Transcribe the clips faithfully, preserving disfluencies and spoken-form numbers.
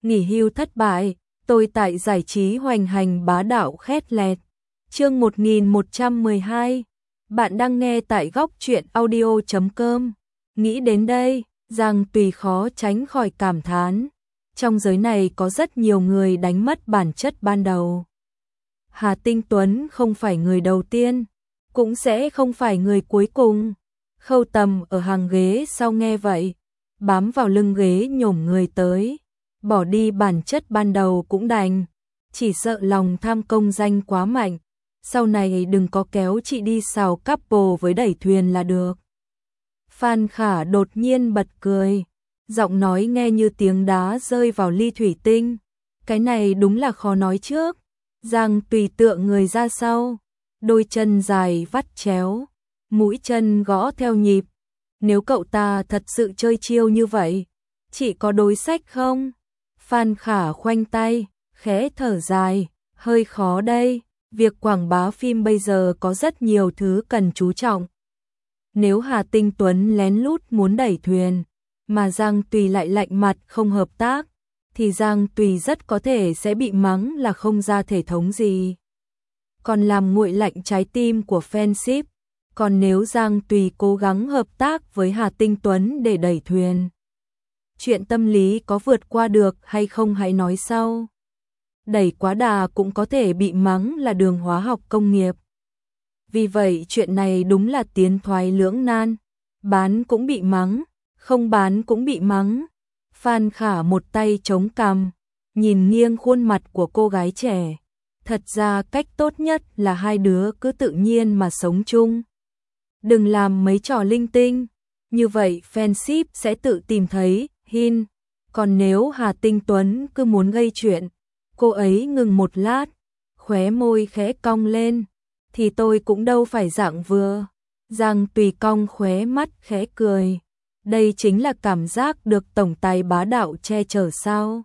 nghỉ hưu thất bại, tôi tại giải trí hoành hành bá đạo khét lẹt. Chương một nghìn một trăm mười hai. Bạn đang nghe tại góc truyện audio chấm com. Nghĩ đến đây, Giang Tùy khó tránh khỏi cảm thán. Trong giới này có rất nhiều người đánh mất bản chất ban đầu. Hà Tinh Tuấn không phải người đầu tiên, cũng sẽ không phải người cuối cùng. Khâu Tầm ở hàng ghế sau nghe vậy, bám vào lưng ghế nhổm người tới, bỏ đi bản chất ban đầu cũng đành, chỉ sợ lòng tham công danh quá mạnh, sau này đừng có kéo chị đi xào couple với đẩy thuyền là được. Phan Khả đột nhiên bật cười, giọng nói nghe như tiếng đá rơi vào ly thủy tinh, cái này đúng là khó nói trước. Giang Tùy tựa người ra sau, đôi chân dài vắt chéo, mũi chân gõ theo nhịp. Nếu cậu ta thật sự chơi chiêu như vậy, chị có đối sách không? Phan Khả khoanh tay, khẽ thở dài, hơi khó đây, việc quảng bá phim bây giờ có rất nhiều thứ cần chú trọng. Nếu Hà Tinh Tuấn lén lút muốn đẩy thuyền, mà Giang Tùy lại lạnh mặt không hợp tác, thì Giang Tùy rất có thể sẽ bị mắng là không ra thể thống gì. Còn làm nguội lạnh trái tim của fanship. Còn nếu Giang Tùy cố gắng hợp tác với Hà Tinh Tuấn để đẩy thuyền, chuyện tâm lý có vượt qua được hay không hãy nói sau. Đẩy quá đà cũng có thể bị mắng là đường hóa học công nghiệp. Vì vậy chuyện này đúng là tiến thoái lưỡng nan, bán cũng bị mắng, không bán cũng bị mắng. Phan Khả một tay chống cằm, nhìn nghiêng khuôn mặt của cô gái trẻ. Thật ra cách tốt nhất là hai đứa cứ tự nhiên mà sống chung. Đừng làm mấy trò linh tinh, như vậy fanship sẽ tự tìm thấy hin. Còn nếu Hà Tinh Tuấn cứ muốn gây chuyện, cô ấy ngừng một lát, khóe môi khẽ cong lên, thì tôi cũng đâu phải dạng vừa. Giang Tùy cong khóe mắt khẽ cười, đây chính là cảm giác được tổng tài bá đạo che chở sao?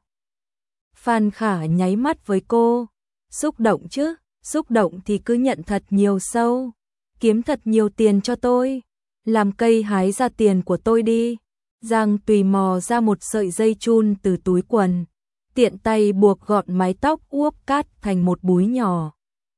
Phan Khả nháy mắt với cô, xúc động chứ, xúc động thì cứ nhận thật nhiều sâu. Kiếm thật nhiều tiền cho tôi, làm cây hái ra tiền của tôi đi. Giang Tùy mò ra một sợi dây chun từ túi quần, tiện tay buộc gọn mái tóc uốp cát thành một búi nhỏ.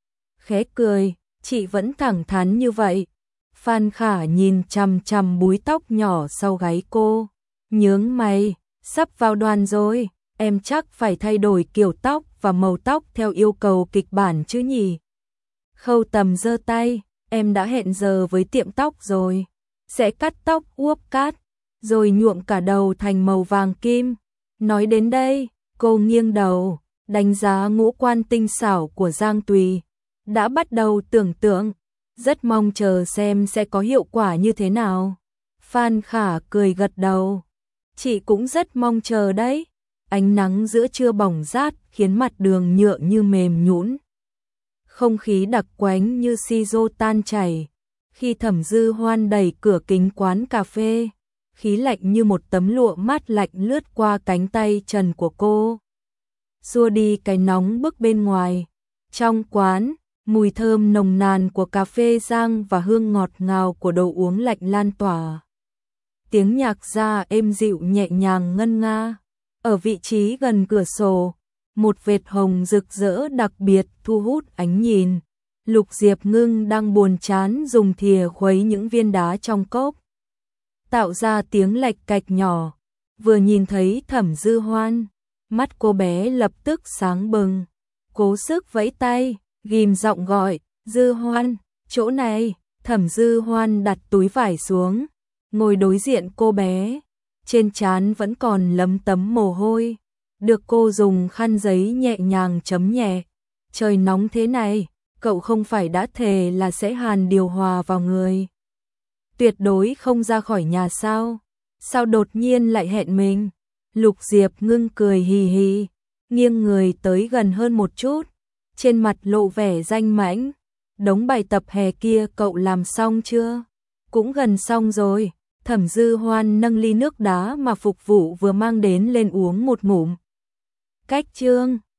Khẽ cười, chị vẫn thẳng thắn như vậy. Phan Khả nhìn chằm chằm búi tóc nhỏ sau gáy cô, nhướng mày, sắp vào đoàn rồi, em chắc phải thay đổi kiểu tóc và màu tóc theo yêu cầu kịch bản chứ nhỉ? Khâu Tầm giơ tay. Em đã hẹn giờ với tiệm tóc rồi, sẽ cắt tóc uốp cát, rồi nhuộm cả đầu thành màu vàng kim. Nói đến đây, cô nghiêng đầu, đánh giá ngũ quan tinh xảo của Giang Tùy, đã bắt đầu tưởng tượng, rất mong chờ xem sẽ có hiệu quả như thế nào. Phan Khả cười gật đầu, chị cũng rất mong chờ đấy. Ánh nắng giữa trưa bỏng rát khiến mặt đường nhựa như mềm nhũn. Không khí đặc quánh như si-rô tan chảy. Khi Thẩm Dư Hoan đẩy cửa kính quán cà phê, khí lạnh như một tấm lụa mát lạnh lướt qua cánh tay trần của cô, xua đi cái nóng bức bên ngoài. Trong quán, mùi thơm nồng nàn của cà phê rang và hương ngọt ngào của đồ uống lạnh lan tỏa. Tiếng nhạc ra êm dịu nhẹ nhàng ngân nga. Ở vị trí gần cửa sổ, một vệt hồng rực rỡ đặc biệt thu hút ánh nhìn. Lục Diệp Ngưng đang buồn chán dùng thìa khuấy những viên đá trong cốc, tạo ra tiếng lạch cạch nhỏ. Vừa nhìn thấy Thẩm Dư Hoan, mắt cô bé lập tức sáng bừng, cố sức vẫy tay, ghim giọng gọi, Dư Hoan, chỗ này. Thẩm Dư Hoan đặt túi vải xuống, ngồi đối diện cô bé, trên trán vẫn còn lấm tấm mồ hôi, được cô dùng khăn giấy nhẹ nhàng chấm nhẹ. Trời nóng thế này, cậu không phải đã thề là sẽ hàn điều hòa vào người, tuyệt đối không ra khỏi nhà sao? Sao đột nhiên lại hẹn mình? Lục Diệp Ngưng cười hì hì, nghiêng người tới gần hơn một chút, trên mặt lộ vẻ danh mãnh. Đống bài tập hè kia cậu làm xong chưa? Cũng gần xong rồi. Thẩm Dư Hoan nâng ly nước đá mà phục vụ vừa mang đến lên uống một ngụm. Cách chương